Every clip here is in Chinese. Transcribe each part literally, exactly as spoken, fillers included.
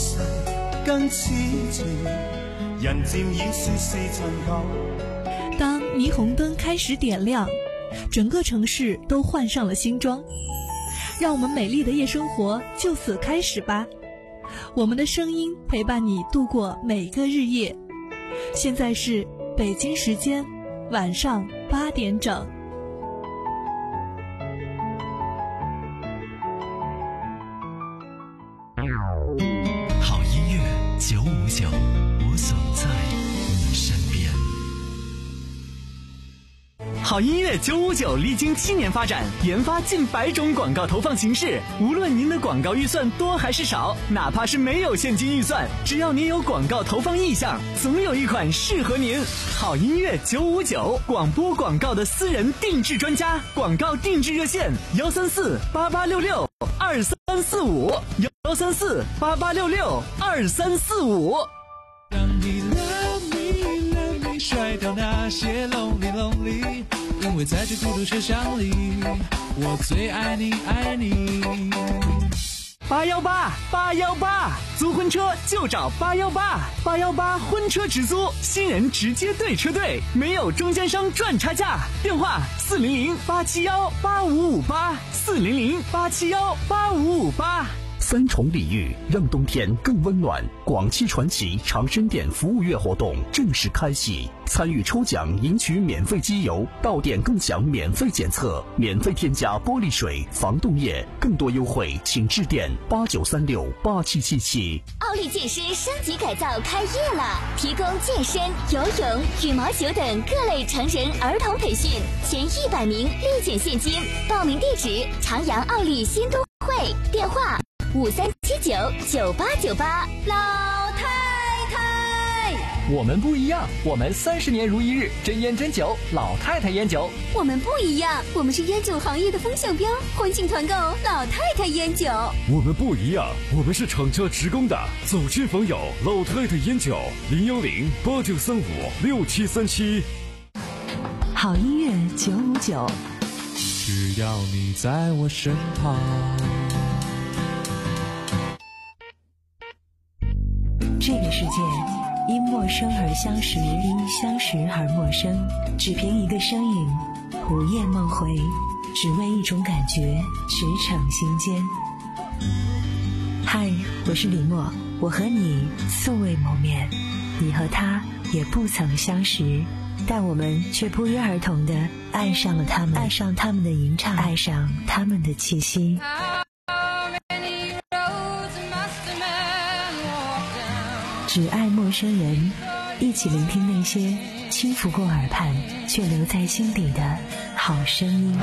世更似情，人漸已說是陳舊。 當霓虹燈開始點亮，整個城市都換上了新裝，讓我們美麗的夜生活就此開始吧。我們的聲音陪伴你度過每個日夜。現在是北京時間晚上八點整。 好音樂九五九，我總在你身邊。好音樂九五九歷經七年發展，研發近百種廣告投放形式。無論您的廣告預算多還是少，哪怕是沒有現金預算，只要您有廣告投放意向，總有一款適合您。好音樂九五九，廣播廣告的私人定制專家，廣告定制熱線幺三四八八六六二三四五幺三四八八六六二三四五。 让你 love me love me 甩掉那些 lonely lonely， 因为在这孤独车厢里，我最爱你爱你。 八幺八八幺八，租婚车就找八幺八，八幺八婚车直租，新人直接对车队，没有中间商赚差价。电话四零零八七幺八五五八，四零零八七幺八五五八。 三重礼遇，让冬天更温暖。广汽传祺长生店服务月活动正式开启，参与抽奖赢取免费机油，到店更享免费检测，免费添加玻璃水、防冻液，更多优惠请致电八九三六八七七七。 奥利健身升级改造开业了，提供健身、游泳、羽毛球等各类成人儿童培训，前一百名立减现金。报名地址：长阳奥利新都会，电话五三七九九八九八。老太太， 我们不一样，我们三十年如一日，真烟真酒，老太太烟酒。 我们不一样，我们是烟酒行业的风向标，欢庆团购老太太烟酒。 我们不一样，我们是厂家职工的，走亲访友，老太太烟酒，零幺零八九三五六七三七。 好音乐九五九， 只要你在我身旁。 这个世界因陌生而相识，因相识而陌生，只凭一个身影，午夜梦回，只为一种感觉，驰骋心间。嗨，我是李默，我和你素未谋面，你和他也不曾相识，但我们却不约而同地爱上了他们，爱上他们的吟唱，爱上他们的气息。只爱陌生人，一起聆听那些轻拂过耳畔却留在心底的好声音。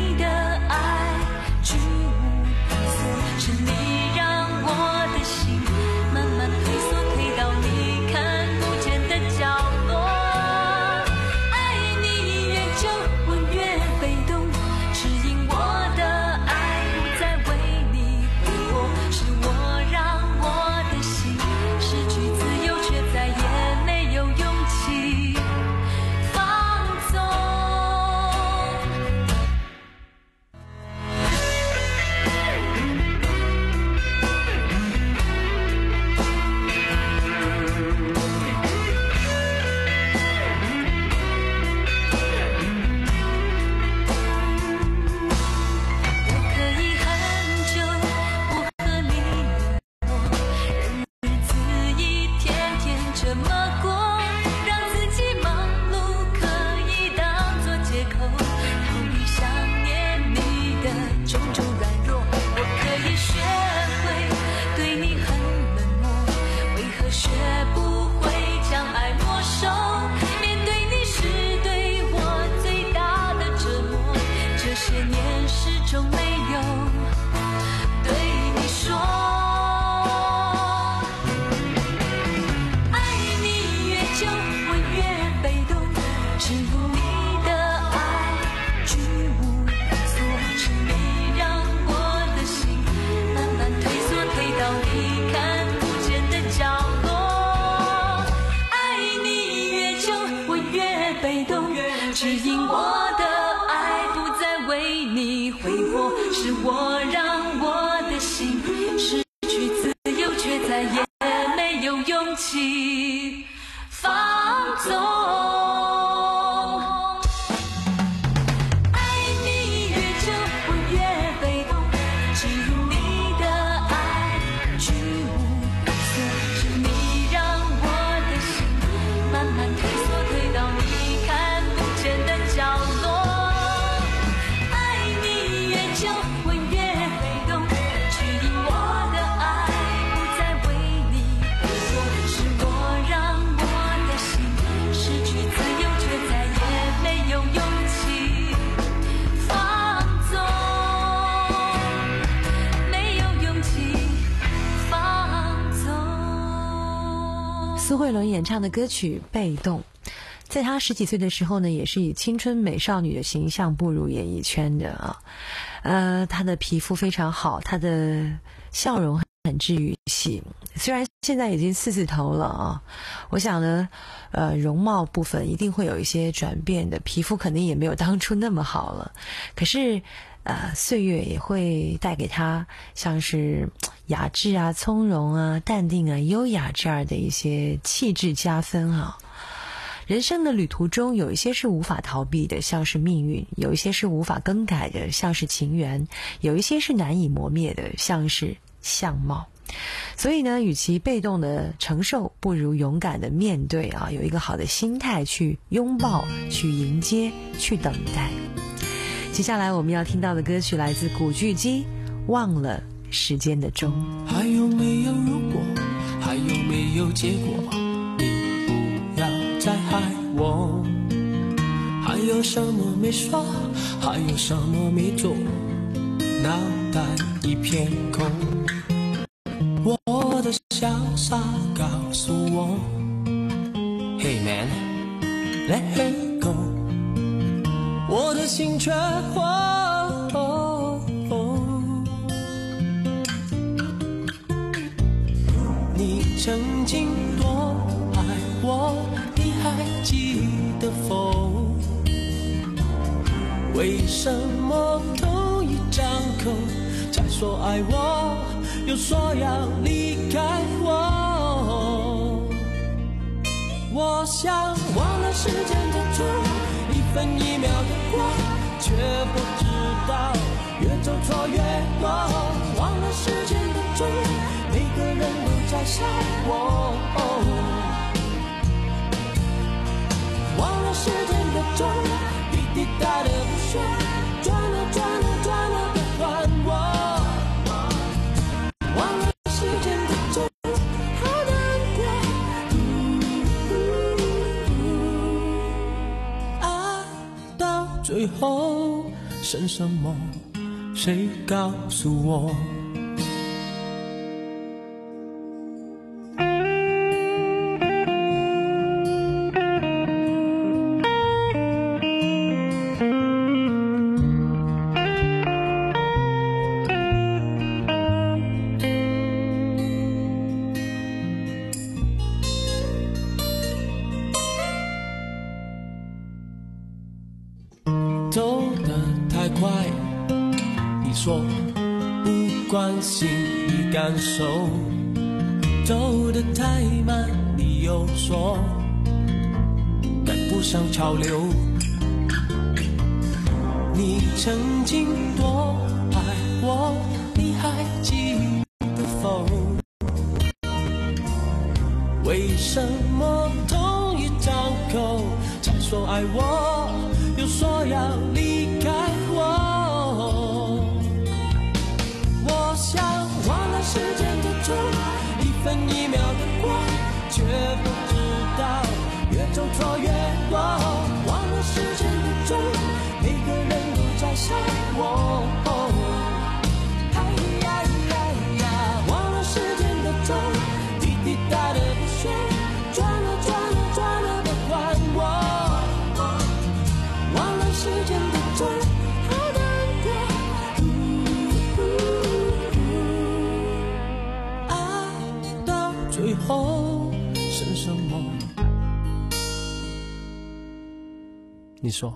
是你让我的心怎么过，让自己忙碌可以当作借口，逃避想念你的种种软弱。我可以学会对你很冷漠，为何学不会将爱没收？面对你是对我最大的折磨，这些年始终没有对你说。指引我的爱不再为你挥霍，是我让我的心失去自由，却再也没有勇气放纵。 苏慧伦演唱的歌曲《被动》，在她十几岁的时候呢，也是以青春美少女的形象步入演艺圈的啊。呃，她的皮肤非常好，她的笑容很治愈系。虽然现在已经四字头了啊，我想呢，呃，容貌部分一定会有一些转变的，皮肤肯定也没有当初那么好了。可是，呃，岁月也会带给她像是雅致啊、从容啊、淡定啊、优雅这样的一些气质加分啊。人生的旅途中，有一些是无法逃避的，像是命运；有一些是无法更改的，像是情缘；有一些是难以磨灭的，像是相貌。所以呢，与其被动的承受，不如勇敢的面对啊，有一个好的心态去拥抱、去迎接、去等待。接下来我们要听到的歌曲来自古巨基，《忘了时间的钟》。 还有没有如果，还有没有结果，你不要再害我。还有什么没说，还有什么没做，脑袋一片空。我的潇洒告诉我 Hey man, let her go， 我的心却火、哦哦、你曾经多爱我，你还记得否？为什么同一张口才说爱我，又说要离开我？我想忘了时间的钟，一分一秒的过，却不知道越走错越多。忘了时间的钟，每个人都在笑我、哦、忘了时间的钟，滴滴答的不说，转了转了转了不还我。忘了时间的钟，好难过、嗯嗯、爱到最后剩什么，谁告诉我？走得太快，你说不关心你感受；走得太慢，你又说赶不上潮流。你曾经多爱我，你还记得否？ 为什么同一张口才说爱我，又说要离开我？我想忘了时间的钟，一分一秒的过，却不知道越走错越多。忘了时间的钟，每个人都在想我。哎呀呀呀，忘了时间的钟，滴滴答的不睡，转了转了转了不还我。忘了时间的钟，好难过。爱到最后剩什么？你说。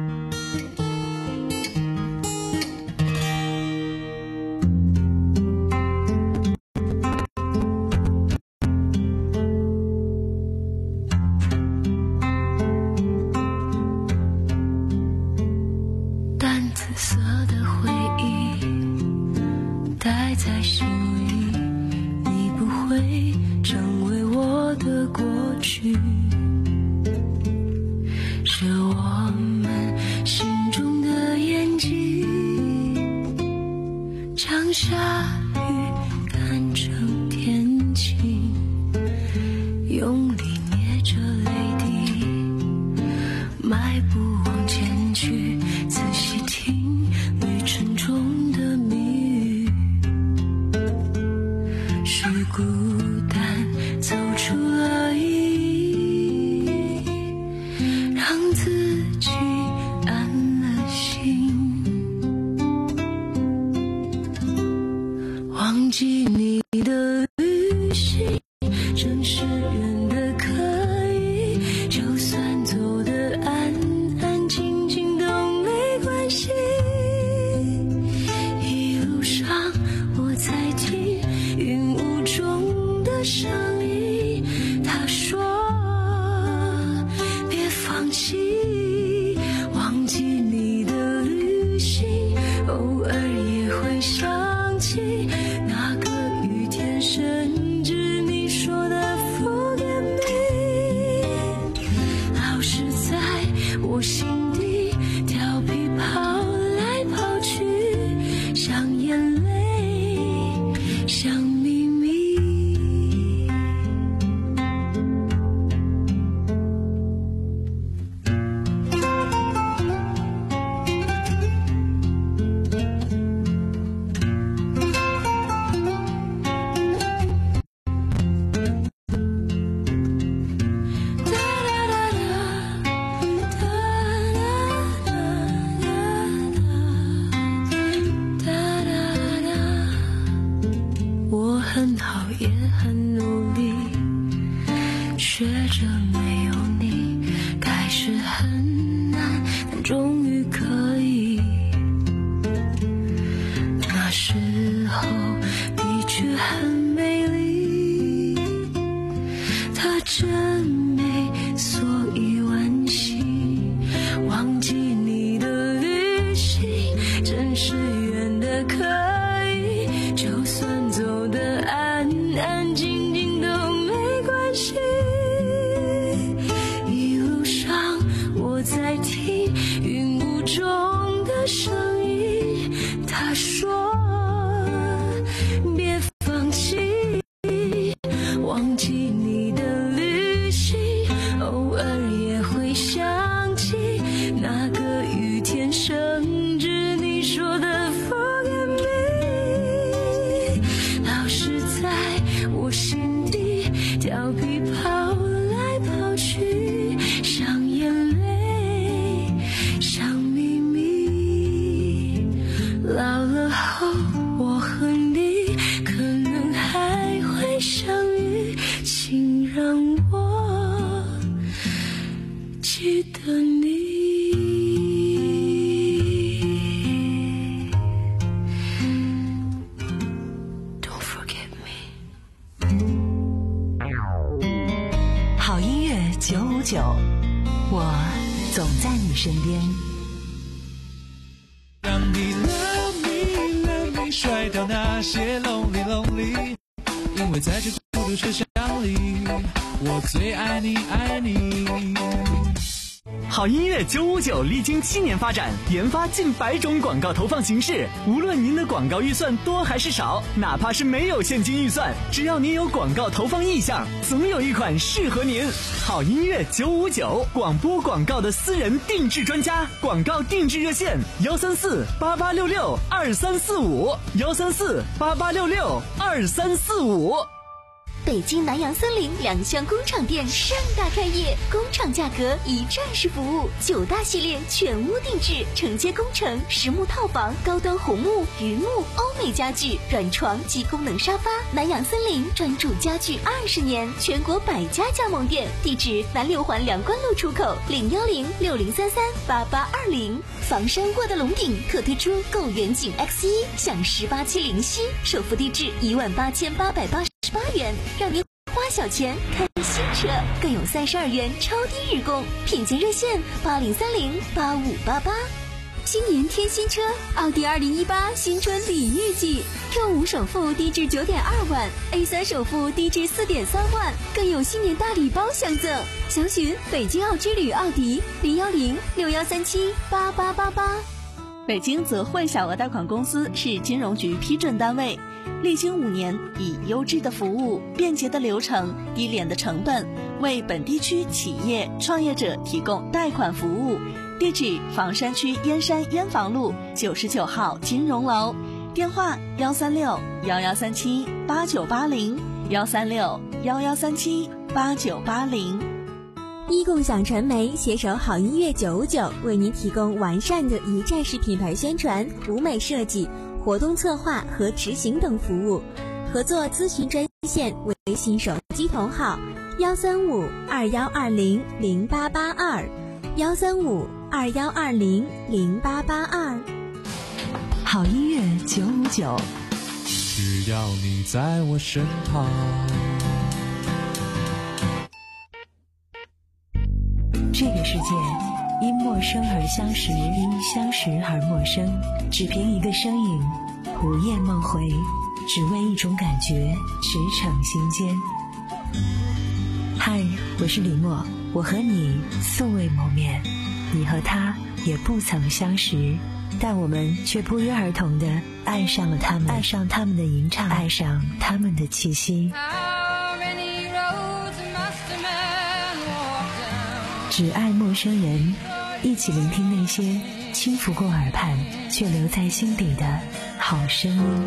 我总在你身边。 让你 love me love me 甩掉那些 lonely lonely， 因为在这孤独车厢里我最爱你爱你。 好音乐九五九历经七年发展，研发近百种广告投放形式。无论您的广告预算多还是少，哪怕是没有现金预算，只要您有广告投放意向，总有一款适合您。好音乐九五九，广播广告的私人定制专家，广告定制热线：幺三四八八六六二三四五，幺三四八八六六二三四五。 北京南洋森林两厢工厂店盛大开业，工厂价格一站式服务，九大系列全屋定制，承接工程、实木套房、高端红木、榆木、欧美家具、软床及功能沙发。南洋森林专注家具二十年，全国百家加盟店，地址南六环梁关路出口，零幺零六零三三八八二零。房山沃的龙顶特推出购远景 X 一，享十八期零息，首付低至一万八千八百八十八元，让您花小钱看新车，更有三十二元超低日供，品鉴热线八零三零八五八八。新年添新车，奥迪二零一八新春礼遇季 ，Q 五首付低至九点二万 ，A 三首付低至四点三万，更有新年大礼包相赠。详询北京奥之旅奥迪零幺零六幺三七八八八八。 北京泽汇小额贷款公司是金融局批准单位，历经五年，以优质的服务、便捷的流程、低廉的成本，为本地区企业创业者提供贷款服务。地址：房山区燕山燕房路九十九号金融楼，电话：幺三六幺幺三七八九八零，幺三六幺幺三七八九八零。 一共享传媒携手好音乐九五九，为您提供完善的一站式品牌宣传、舞美设计、活动策划和执行等服务。合作咨询专线：微信手机同号幺三五二幺二零零八八二，幺三五二幺二零零八八二。 好音乐九五九， 只要你在我身旁。 这个世界因陌生而相识，因相识而陌生。只凭一个声音，午夜梦回，只为一种感觉，驰骋心间。嗨，我是李默，我和你素未谋面，你和他也不曾相识，但我们却不约而同地爱上了他们，爱上他们的吟唱，爱上他们的气息。只爱陌生人，一起聆听那些轻拂过耳畔却留在心底的好声音。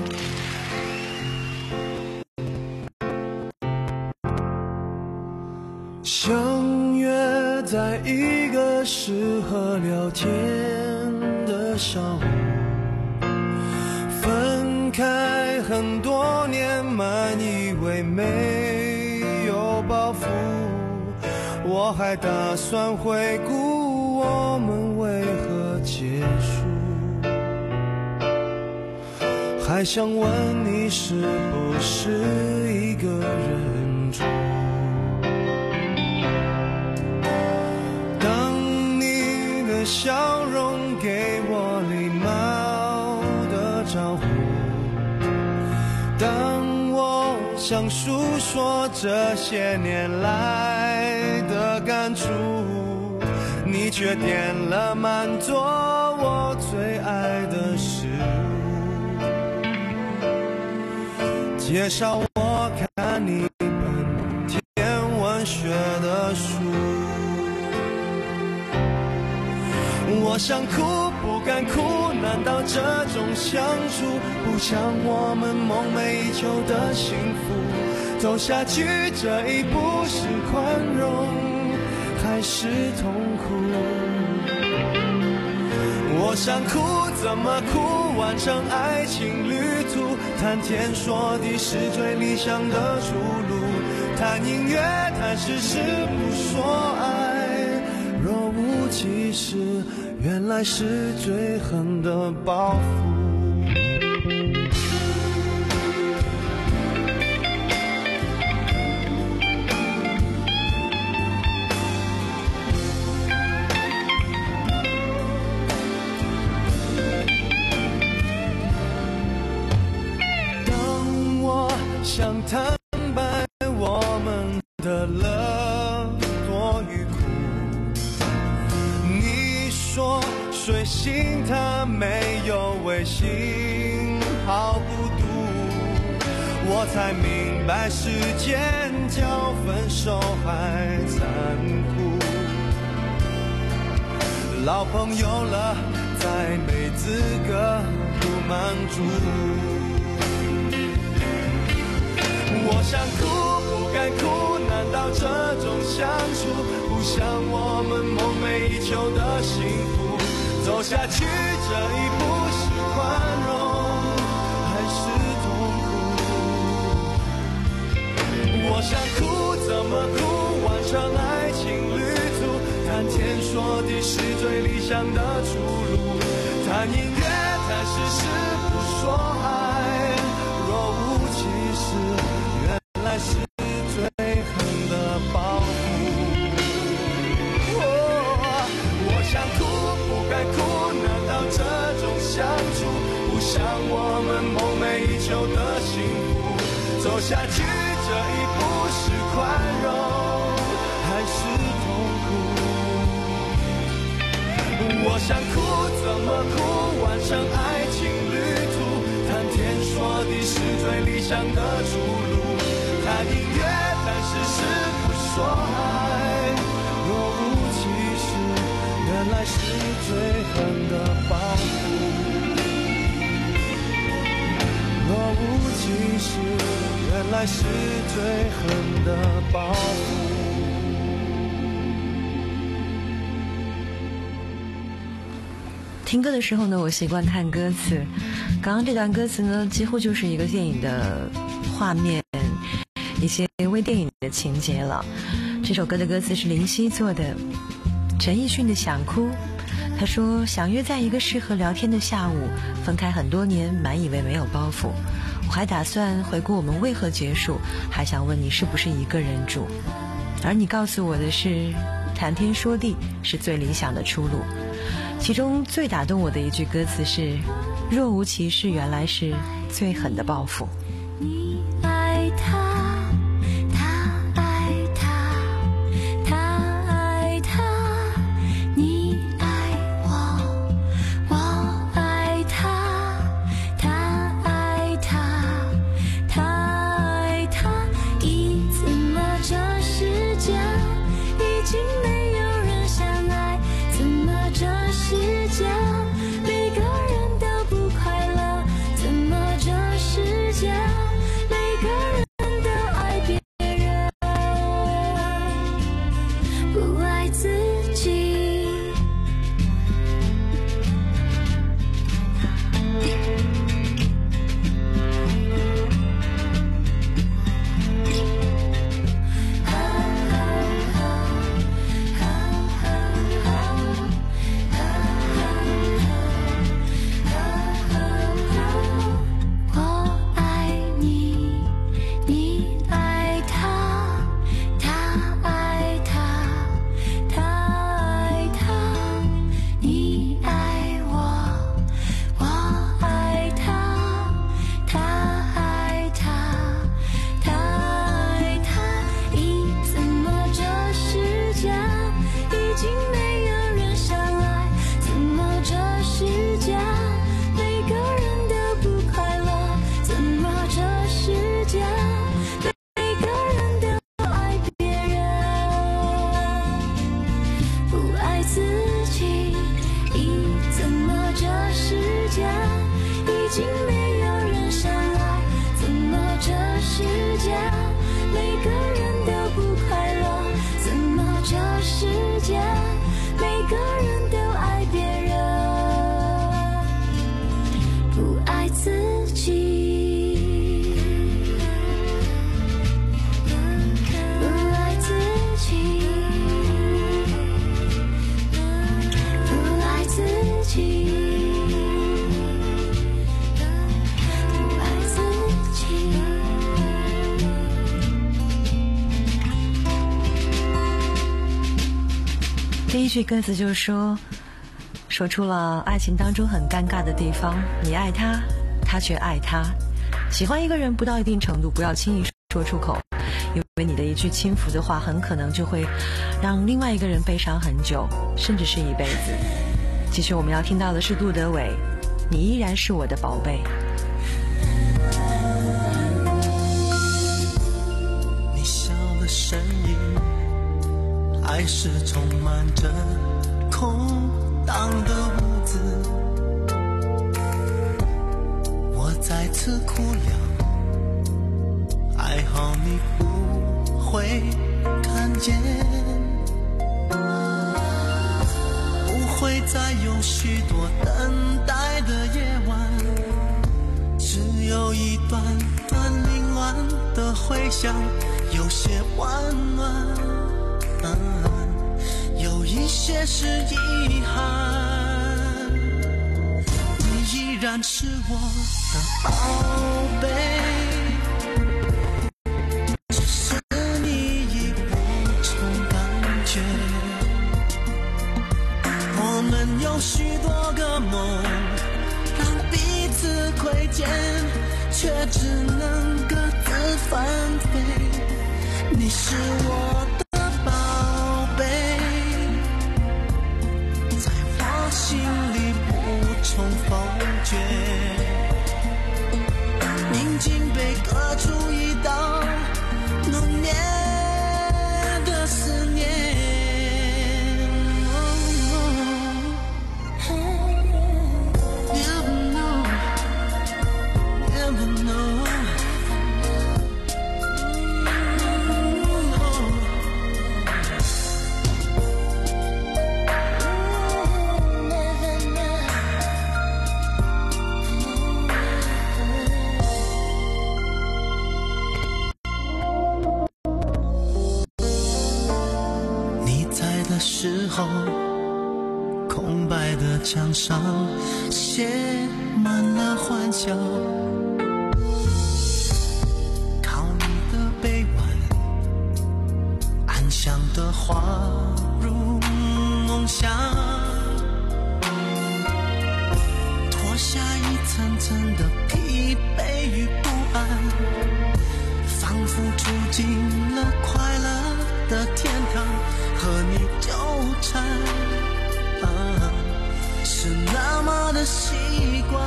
相约在一个适合聊天的上午，分开很多年，满以为没有包袱，我还打算回顾我们为何结束，还想问你是不是一个人住。当你的笑容给我礼貌的招呼，当我想诉说这些年来的感触，你却点了满桌我最爱的食物，介绍我看一本天文学的书。我想哭不敢哭，难道这种相处不像我们梦寐以求的幸福？走下去这一步是宽容还是痛苦？我想哭怎么哭，完成爱情旅途，谈天说地是最理想的出路，谈音乐谈事实不说爱，若无其事原来是最狠的报复。当我想坦白我们的了睡醒它没有微信，好孤独。我才明白时间较分手还残酷。老朋友了再没资格不满足。我想哭不该哭，难道这种相处不像我们梦寐以求的幸福？走下去这一步是宽容还是痛苦？我想哭怎么哭，完成爱情旅途，谈天说地是最理想的出路，谈音乐谈事实不说爱，若无其事原来是最狠的报复。哦，我想哭不该哭，难道这种相处不像我们梦寐以求的幸福？走下去这一步是宽容还是痛苦？我想哭怎么哭，完成爱情旅途，谈天说地是最理想的出路，谈音乐谈事实不说爱，若无其事原来是最狠的报复，若无其事原来是最狠的报复。 听歌的时候呢，我习惯看歌词。刚刚这段歌词呢，几乎就是一个电影的画面，一些微电影的情节了。这首歌的歌词是林夕做的，陈奕迅的《想哭》。他说：想约在一个适合聊天的下午，分开很多年，满以为没有包袱。我还打算回顾我们为何结束，还想问你是不是一个人住。而你告诉我的是，谈天说地是最理想的出路。其中最打动我的一句歌词是：若无其事原来是最狠的报复。 你爱他，他爱他，他爱他，你爱我，我爱他，他爱他，他爱他，咦，怎么这世界已经没有人相爱？怎么这世界每个人都不快乐？怎么这世界每个人都爱别人，不爱自己？ 第一句歌词就是说，说出了爱情当中很尴尬的地方，你爱他，他却爱他。喜欢一个人不到一定程度，不要轻易说出口，因为你的一句轻浮的话，很可能就会让另外一个人悲伤很久，甚至是一辈子。 继续我们要听到的是杜德伟，你依然是我的宝贝。 你笑的声音还是充满着空荡的屋子，我再次哭了，还好你不会看见，不会再有许多等待的夜晚，只有一段段凌乱的回响，有些温暖，嗯，有一些是遗憾。你依然是我的宝贝，只是你已无从感觉。我们有许多个梦，让彼此窥见，却只能各自翻飞。你是我的宝贝，在我心里无从否决，宁静被割出一道浓烈的思念。时候，空白的墙上写满了欢笑，靠你的臂弯，安详的滑入梦乡，脱下一层层的疲惫与不安，仿佛住进了快乐的天堂，和你纠缠，啊，是那么的习惯。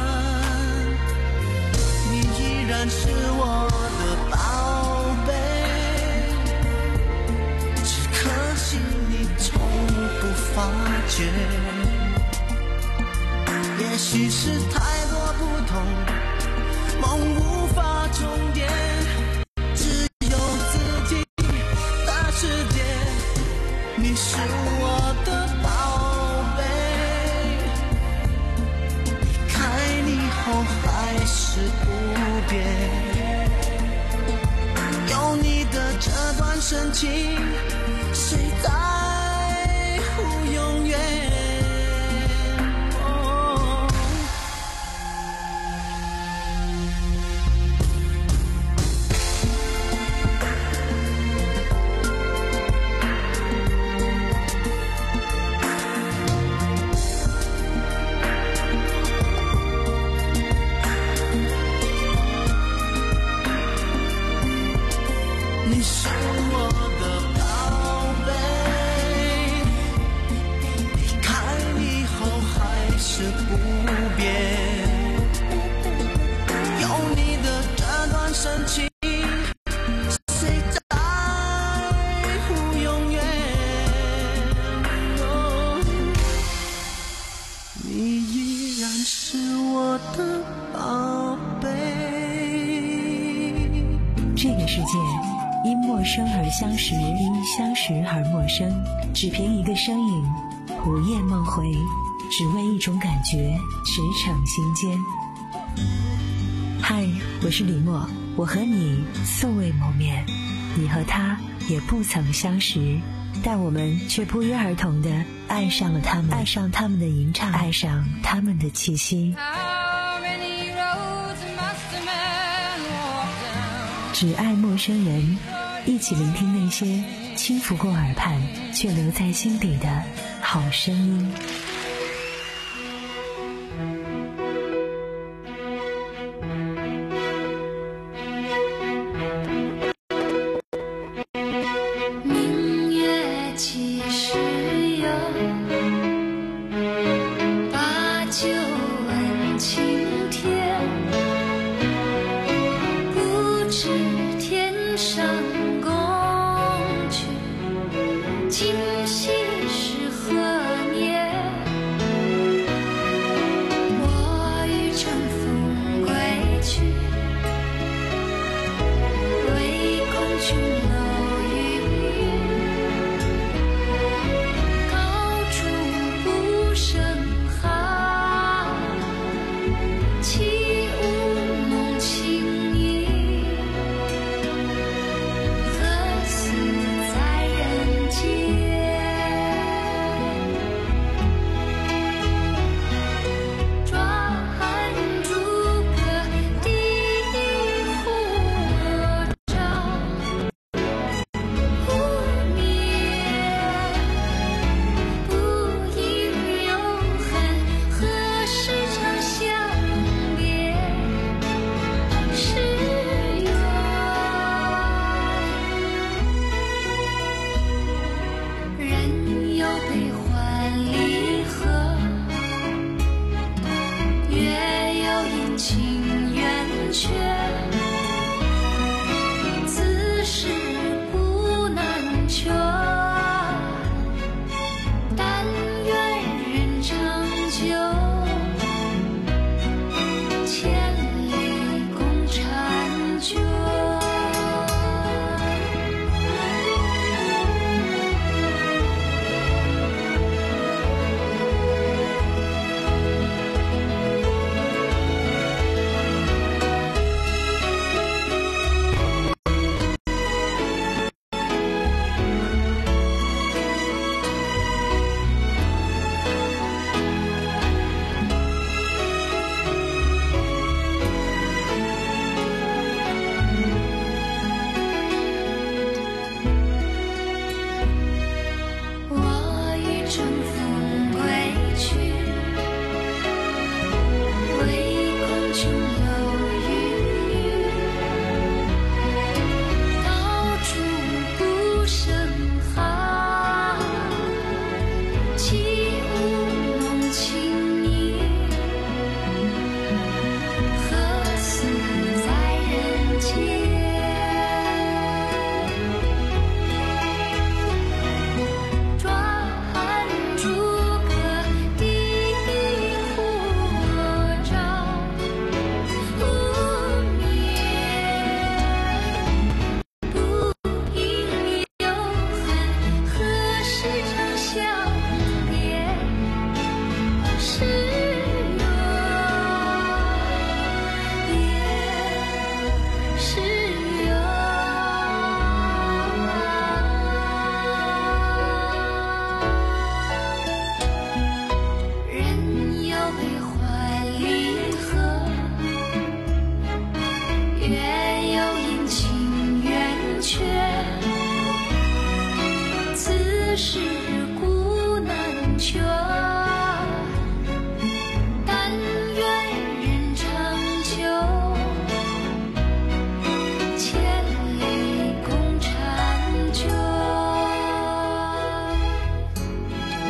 你依然是我的宝贝，只可惜你从不发觉。也许是太多不同，梦无法重叠，只有自己的世界。你是我的宝贝，离开你后还是不变，有你的这段深情，谁在乎永远？哦，你是我的宝贝，离开你后还是不变，有你的这段深情，谁在乎永远？哦，你依然是我的宝贝。 这个世界因陌生而相识，因相识而陌生，只凭一个声音，午夜梦回，只为一种感觉，驰骋心间。嗨，我是李默，我和你素未谋面，你和他也不曾相识，但我们却不约而同地爱上了他们，爱上他们的吟唱，爱上他们的气息。只爱陌生人，一起聆听那些轻拂过耳畔却留在心底的好声音。 明月几时有？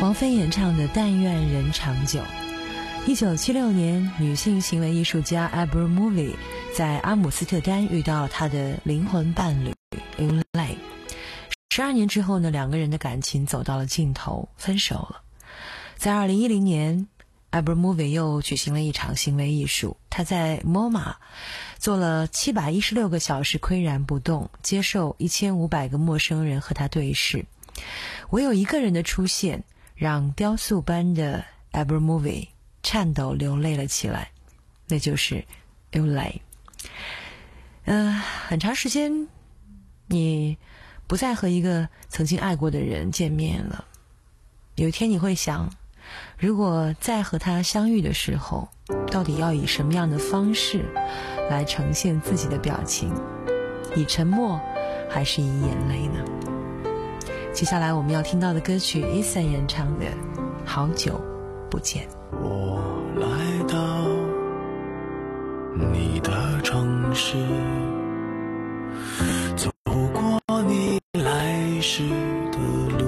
王菲演唱的《但愿人长久》。一九七六年，女性行为艺术家 Abramovic 在阿姆斯特丹遇到她的灵魂伴侣 Ulay。十二年之后呢，两个人的感情走到了尽头，分手了。在二零一零年 Abramovic 又举行了一场行为艺术，他在 M O M A 做了七百一十六个小时岿然不动，接受一千五百个陌生人和他对视。唯有一个人的出现，让雕塑般的 Abramovic 颤抖流泪了起来，那就是 Ulay。 呃，很长时间你不再和一个曾经爱过的人见面了，有一天你会想，如果再和他相遇的时候，到底要以什么样的方式来呈现自己的表情，以沉默还是以眼泪呢？接下来我们要听到的歌曲 Eason 演唱的《好久不见》。 我来到你的城市，走过你来时的路，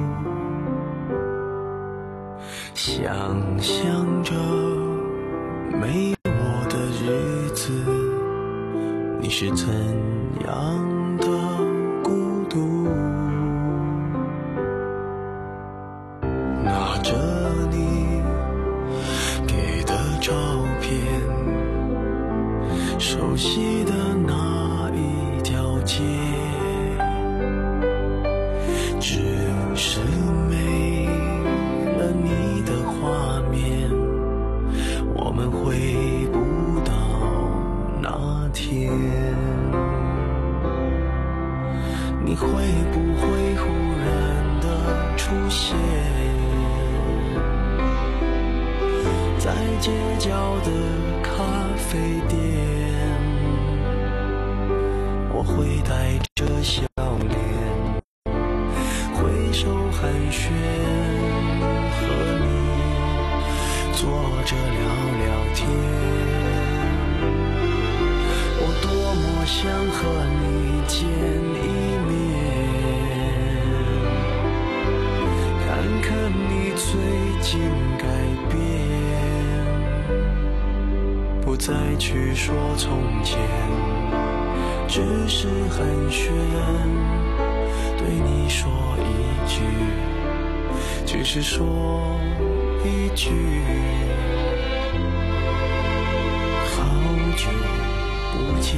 想象着没我的日子，你是怎样的孤独，拿着你给的照片，熟悉的那一条街，只是没了你的画面，我们回不到那天。你会不会忽然的出现在街角的咖啡店？我会带着笑脸挥手寒暄，和你坐着聊聊天。我多么想和你见一面，看看你最近改变，不再去说从前，只是寒暄，对你说一句，只是说一句，好久不见。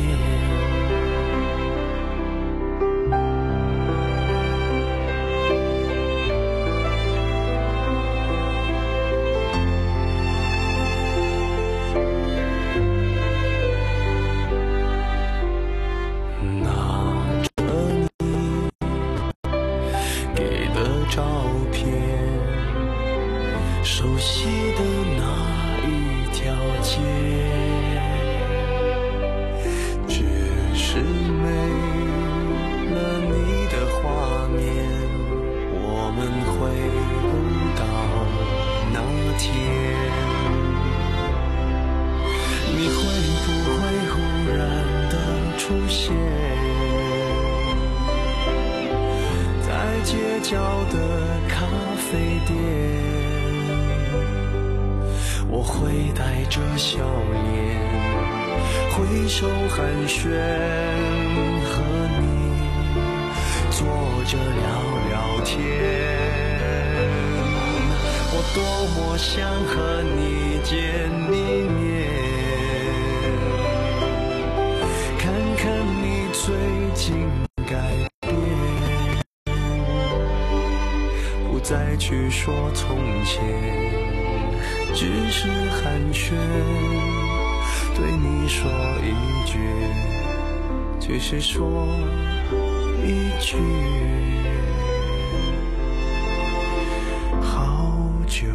熟悉的那一条街，只是没了你的画面，我们回不到那天。你会不会忽然的出现在街角的咖啡店？我会带着笑脸挥手寒暄，和你坐着聊聊天。我多么想和你见一面，看看你最近改变，不再去说从前，只是寒暄，对你说一句，只是说一句，好久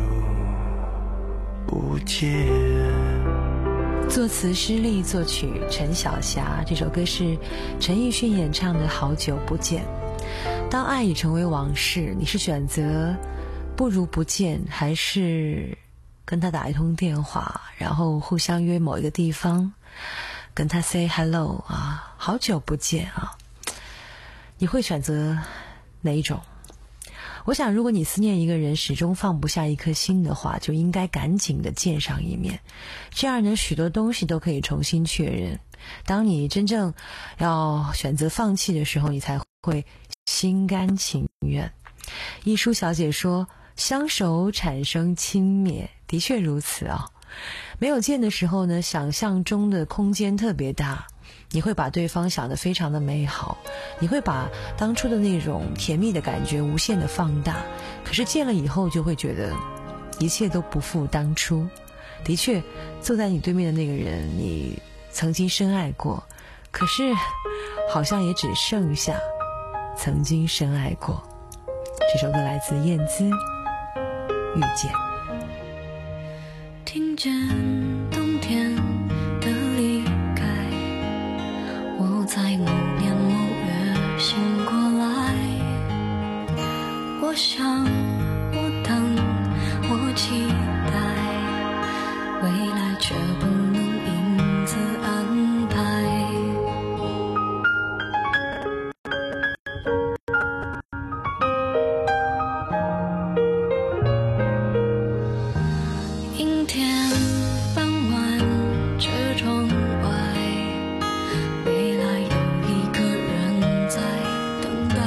不见。 作词施力，作曲陈小霞。这首歌是陈奕迅演唱的《好久不见》。当爱已成为往事，你是选择不如不见，还是跟他打一通电话，然后互相约某一个地方，跟他 say hello 啊，好久不见啊？你会选择哪一种？ 我想如果你思念一个人始终放不下一颗心的话，就应该赶紧的见上一面，这样呢许多东西都可以重新确认。当你真正要选择放弃的时候，你才会心甘情愿。一书小姐说，相守产生轻蔑，的确如此啊。没有见的时候呢，想象中的空间特别大，你会把对方想得非常的美好，你会把当初的那种甜蜜的感觉无限的放大，可是见了以后就会觉得一切都不复当初。的确，坐在你对面的那个人你曾经深爱过，可是好像也只剩下曾经深爱过。这首歌来自燕姿，遇见。 听见冬天的离开，我在某年某月醒过来。我想，我等，我期待，未来却不能因此安排。阴天傍晚，车窗外，未来有一个人在等待。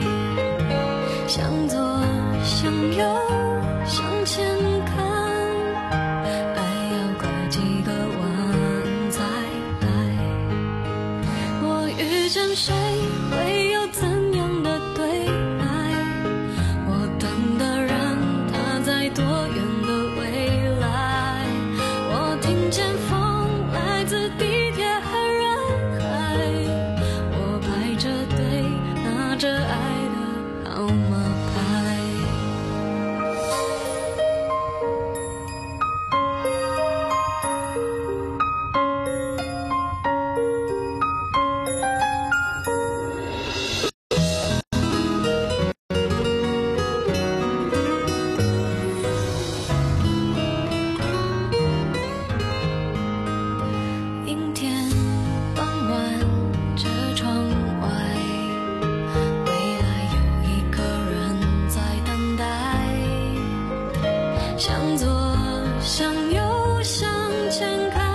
向左，向右，向前看，爱要拐几个弯才来。我遇见谁，会有怎样的对白？我等的人，他在多远的未来？我听见风来自地铁和人海，我排着队拿着爱的号码牌。阴天傍晚，车窗外，未来有一个人在等待。向左，向右，向前看，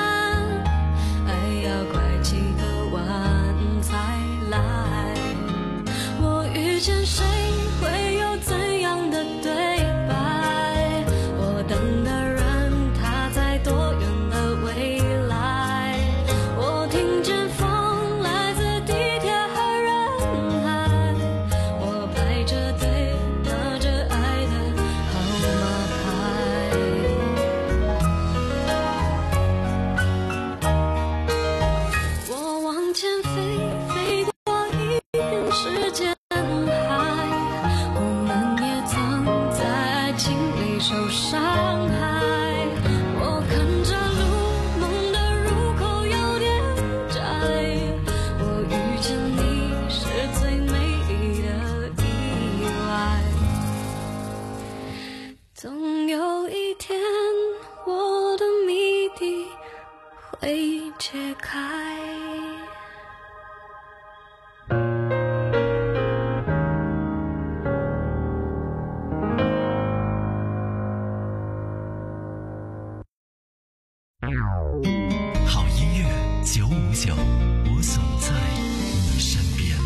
爱要拐几个弯才来。我遇见谁，会有怎样的对白？我等的人，他在多远的未来？我听见风来自地铁和人海，我排着队拿着爱的号码牌。我往前飞，飞过一片时间海，我们也曾在爱情里受伤害。我看着路，梦的入口有点窄，我遇见你是最美丽的意外。总有一天，我的谜底会解开。 好音乐九五九，我总在你身边。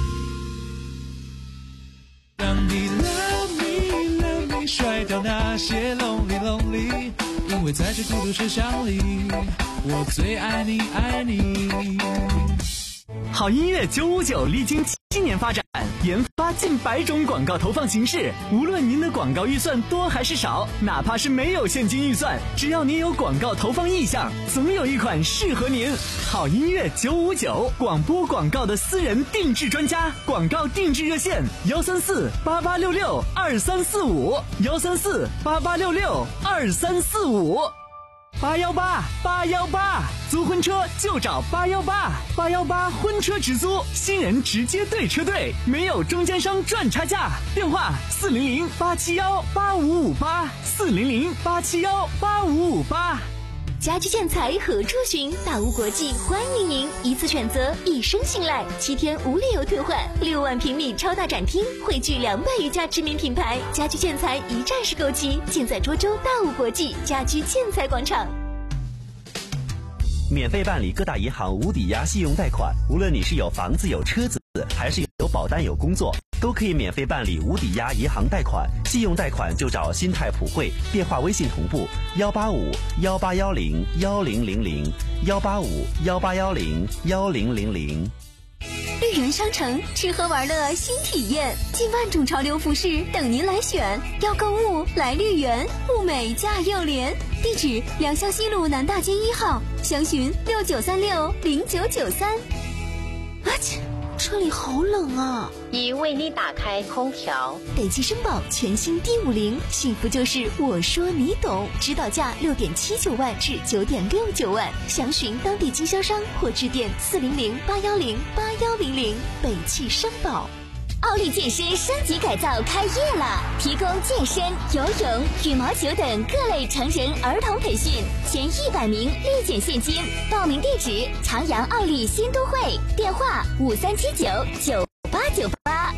让你 love me love me 甩掉那些 lonely lonely， 因为在这孤独车厢里，我最爱你爱你。 好音乐九五九历经七年发展，研发近百种广告投放形式。无论您的广告预算多还是少，哪怕是没有现金预算，只要您有广告投放意向，总有一款适合您。好音乐九五九，广播广告的私人定制专家，广告定制热线：幺三四八八六六二三四五，幺三四八八六六二三四五。八幺八八幺八，租婚车就找八幺八，八幺八婚车直租，新人直接对车队，没有中间商赚差价。电话四零零八七幺八五五八，四零零八七幺八五五八。 家居建材何处寻？大屋国际欢迎您，一次选择，一生信赖，七天无理由退换，六万平米超大展厅，汇聚两百余家知名品牌，家居建材一站式购齐，尽在涿州大屋国际家居建材广场。 免费办理各大银行无抵押信用贷款，无论你是有房子有车子，还是有保单有工作，都可以免费办理无抵押银行贷款。信用贷款就找新泰普惠，电话微信同步幺八五幺八幺零幺零零零幺八五幺八幺零幺零零零。 绿园商城吃喝玩乐新体验，近万种潮流服饰等您来选。要购物来绿园，物美价又廉。地址：良乡西路南大街一号，详询六九三六零九九三。啊切，车里好冷啊！ 已为你打开空调。 北汽绅宝全新 D 五零，幸福就是我说你懂，指导价六点七九万至九点六九万，详询当地经销商或致电四零零八幺零八幺零零。北汽绅宝。 奥利健身升级改造开业了，提供健身、游泳、羽毛球等各类成人儿童培训，前一百名立减现金。报名地址：长阳奥利新都会，电话五三七九九八九八。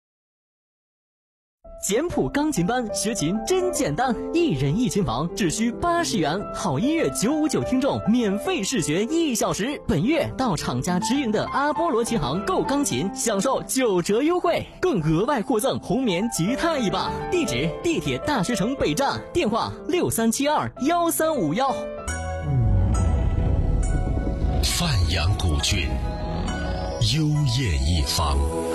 简谱钢琴班学琴真简单，一人一琴房只需八十元，好音乐九五九听众免费试学一小时。本月到厂家直营的阿波罗琴行购钢琴，享受九折优惠，更额外获赠红棉吉他一把。地址：地铁大学城北站，电话六三七二幺三五幺。 范阳古郡，幽艳一方。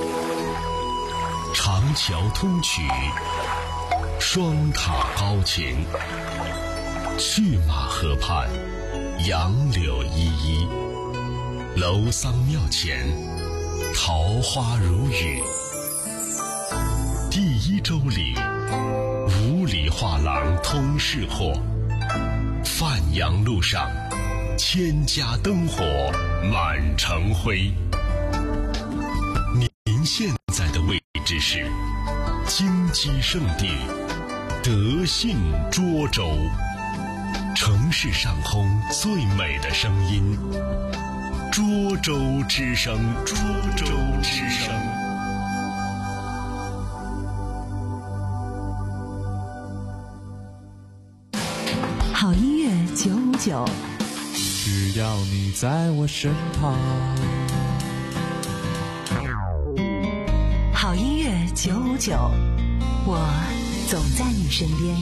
长桥通衢，双塔高擎，去马河畔，杨柳依依，楼桑庙前，桃花如雨。第一周里，五里画廊通市货，范阳路上，千家灯火满城辉。您现在的位置是金鸡圣地德信涿州，城市上空最美的声音，涿州之声，涿州之声。 好音乐九五九， 只要你在我身旁。 好音乐九五九，我总在你身边。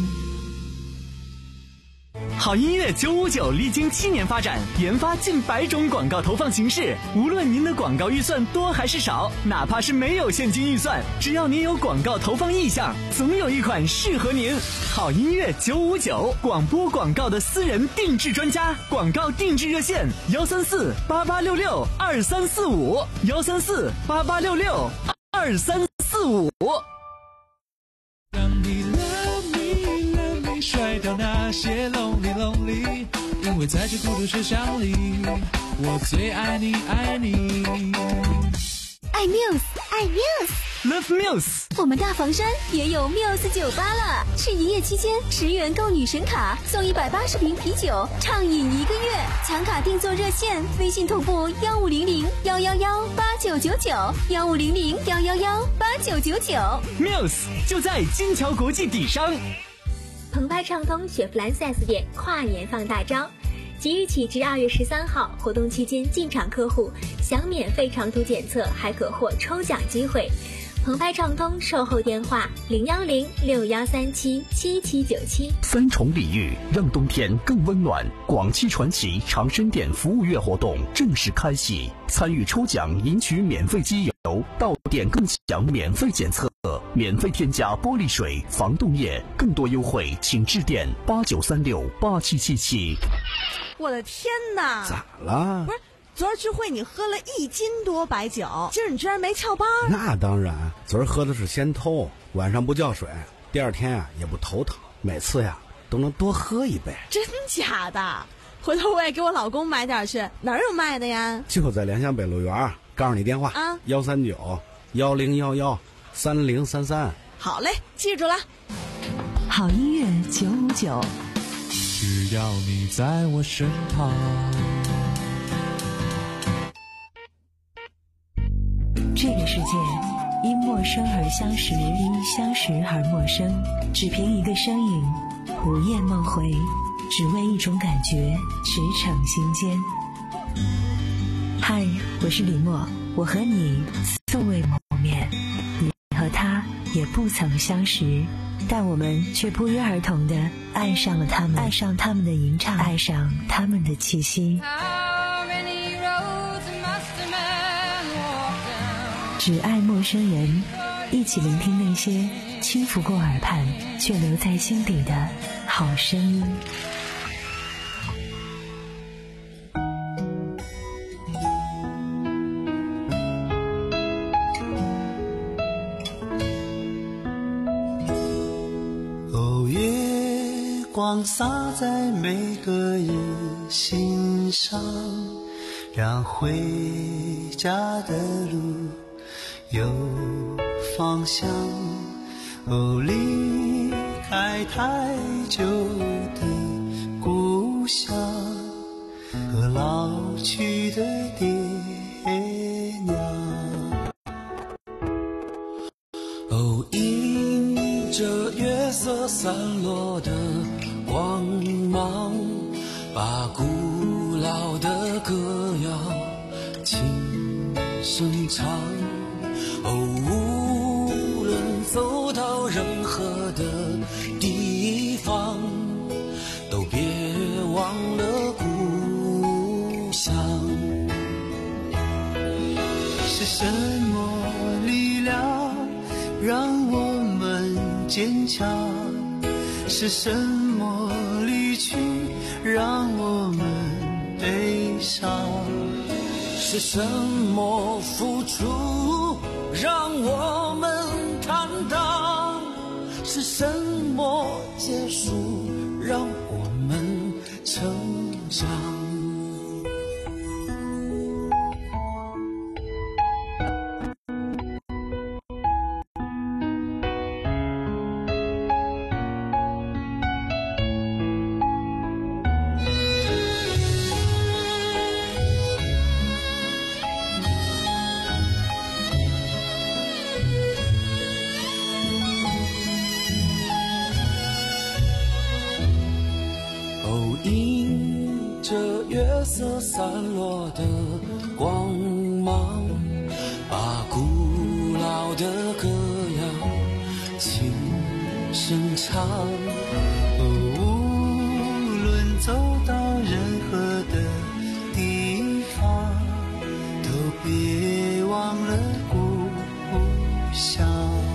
好音乐九五九历经七年发展，研发近百种广告投放形式。无论您的广告预算多还是少，哪怕是没有现金预算，只要您有广告投放意向，总有一款适合您。好音乐九五九，广播广告的私人定制专家，广告定制热线幺三四八八六六二三四五幺三四八八六六二三四五。 让你 love me love me 甩掉那些 lonely lonely， 因为在这孤独车厢里，我最爱你爱你。 爱 Muse， 爱 Muse，Love Muse。 我们大房山也有 Muse 酒吧了，是一夜期间十元购女神卡，送一百八十瓶啤酒，畅饮一个月。抢卡订座热线：微信同步幺五零零幺幺幺八九九九幺五零零幺幺幺八九九九。 Muse 就在金桥国际底商。 澎湃畅通雪佛兰 四 S 店跨年放大招。即日起至二月十三号，活动期间进场客户享免费长途检测，还可获抽奖机会。澎湃畅通售后电话零幺零六幺三七七七九七。 三重礼遇让冬天更温暖。广汽传祺长生店服务月活动正式开启，参与抽奖赢取免费机油，到店更享免费检测，免费添加玻璃水、防冻液，更多优惠请致电八九三六八七七七。 我的天哪！ 咋了？ 不是，昨儿聚会你喝了一斤多白酒，今儿你居然没翘班？ 那当然，昨儿喝的是仙偷，晚上不叫水，第二天啊也不头疼，每次呀都能多喝一杯。 真假的？回头我也给我老公买点去，哪儿有卖的呀？ 就在良乡北路园，告诉你电话啊，幺三九幺零幺幺三零三三。 好嘞，记住了。 好音乐九五九， 只要你在我身旁。 这个世界因陌生而相识，因相识而陌生。只凭一个身影，午夜梦回，只为一种感觉，驰骋心间。嗨，我是李默，我和你素未谋面，你和他也不曾相识，但我们却不约而同地爱上了他们，爱上他们的吟唱，爱上他们的气息。只爱陌生人，一起聆听那些轻拂过耳畔却留在心底的好声音。 哦，月光洒在每个人心上，让回家的路有方向。哦，离开太久的故乡和老去的爹娘。哦，迎着月色散落的光芒，把古老的歌谣轻声唱。哦，无论走到任何的地方，都别忘了故乡。是什么力量让我们坚强？是什么离去让我们悲伤？是什么付出让我们坦荡？是什么结束让我们成长？迎着月色散落的光芒，把古老的歌谣轻声唱。哦，无论走到任何的地方，都别忘了故乡。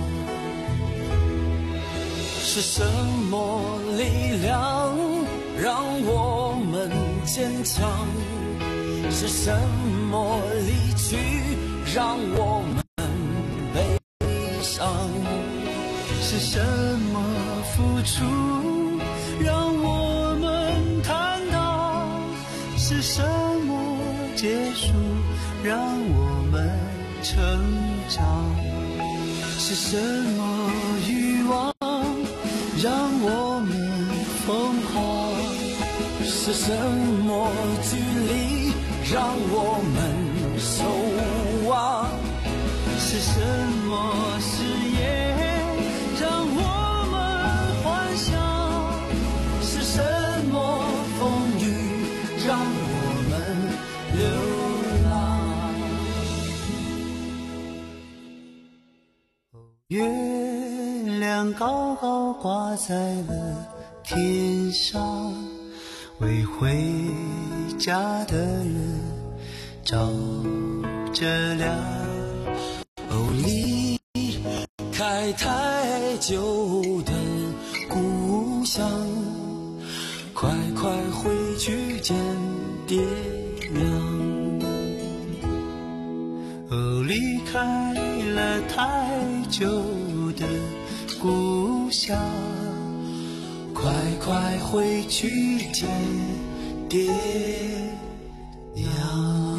是什么力量让我们坚强？是什么离去让我们悲伤？是什么付出让我们坦荡？是什么结束让我们成长？是什么欲望让我们疯狂？是什么距离让我们守望？是什么誓言让我们幻想？是什么风雨让我们流浪？月亮高高挂在了天上，为回家的人照着亮。哦，离开太久的故乡，快快回去见爹娘。哦，离开了太久的故乡，快快回去见爹娘。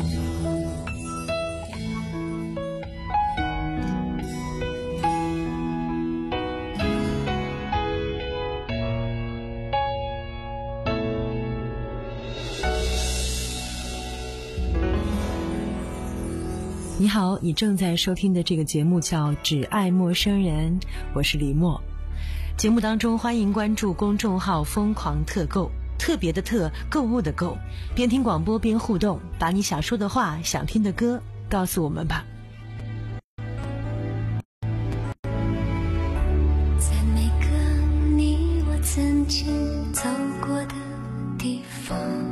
你好，你正在收听的这个节目叫《只爱陌生人》，我是李默。节目当中欢迎关注公众号疯狂特购，特别的特，购物的购，边听广播边互动，把你想说的话、想听的歌告诉我们吧。 在每个你我曾经走过的地方，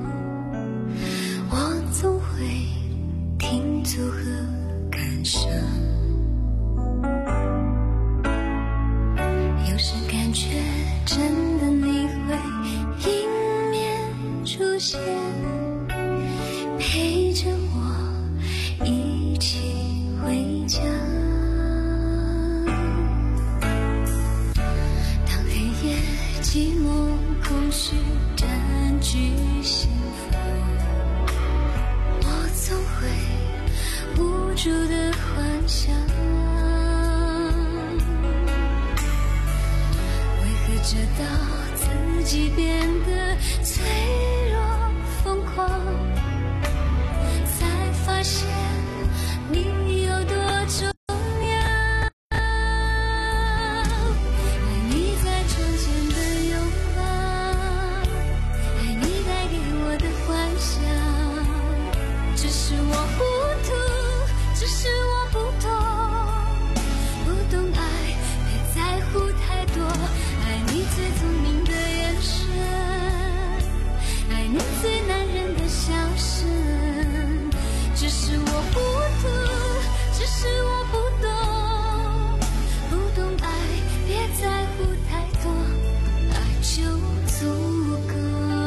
我总会停驻和感伤，有时感觉真的你会迎面出现，陪着我一起回家。当黑夜寂寞空虚占据心房，我总会无助的幻想，为何直到自己变得脆弱疯狂，才发现你有多重要。爱你在窗前的拥抱，爱你带给我的幻想，只是我糊涂，只是我不懂，不懂爱，别在乎太多。爱你最聪明的眼神，爱你最男人的笑声，只是我糊涂，只是我不懂，不懂爱，别在乎太多，爱就足够。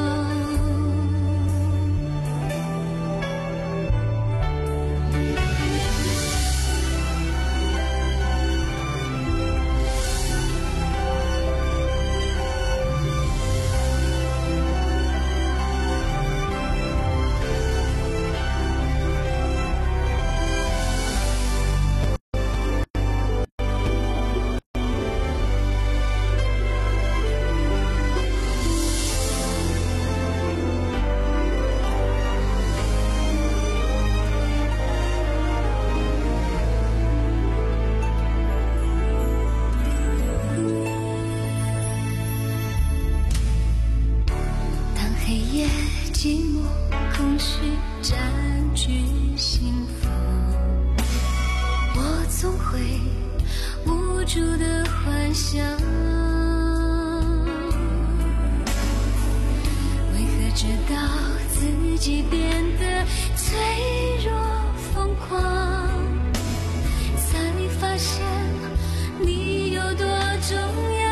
寂寞空虚占据心房，我总会无助的幻想，为何直到自己变得脆弱疯狂，才发现你有多重要。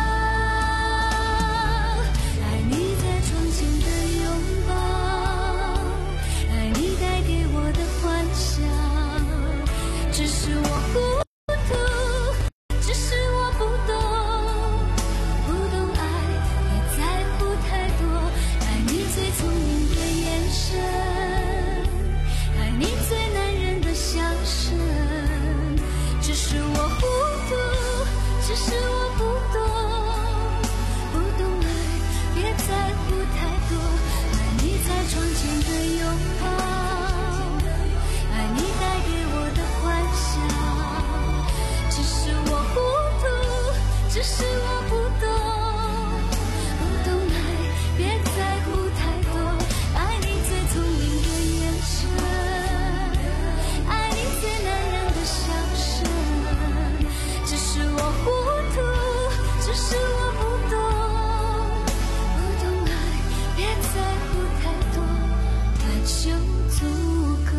只是我糊涂，只是我不懂，不懂爱，别在乎太多。爱你最聪明的眼神，爱你最男人的笑声。只是我糊涂，只是我不懂，不懂爱，别在乎太多。爱你在窗前的拥抱，爱你带给我的幻想，只是我糊涂，只是我不懂，不懂爱，别在乎太多。爱你最聪明的眼神，爱你最男人的笑声。只是我糊涂，只是我不懂，不懂爱，别在乎太多，爱就足够。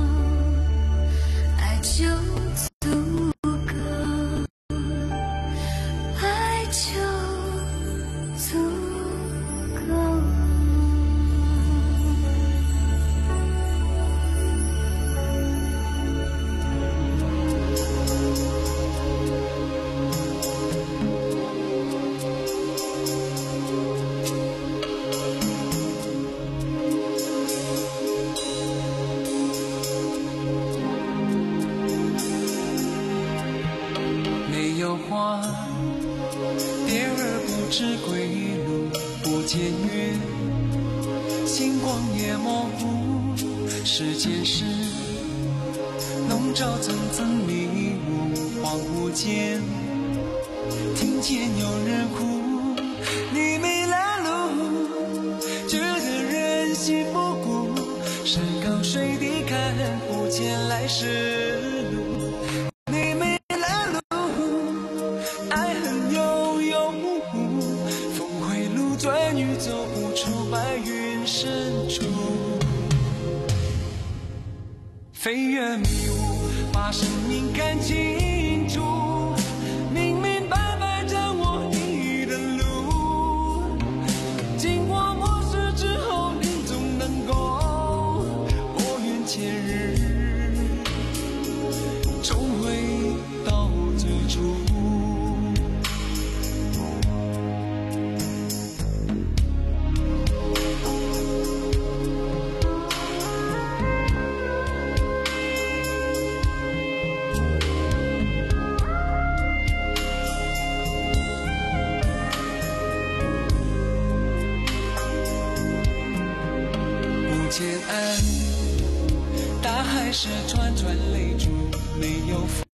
爱就足够，爱就足够。 花，蝶儿不知归路不见月，星光也模糊，时间是浓笼罩层层迷雾，恍惚间听见有人哭，你没来路，觉得人心不古，山高水低看不见来时路。你没来路，爱恨悠悠，峰回路转欲走不出白云深处。飞越迷雾，把生命看清楚，明明白白掌握你的路。经过磨蚀之后，你总能够拨云见日，重回到最初。见岸，大海是串串泪珠，没有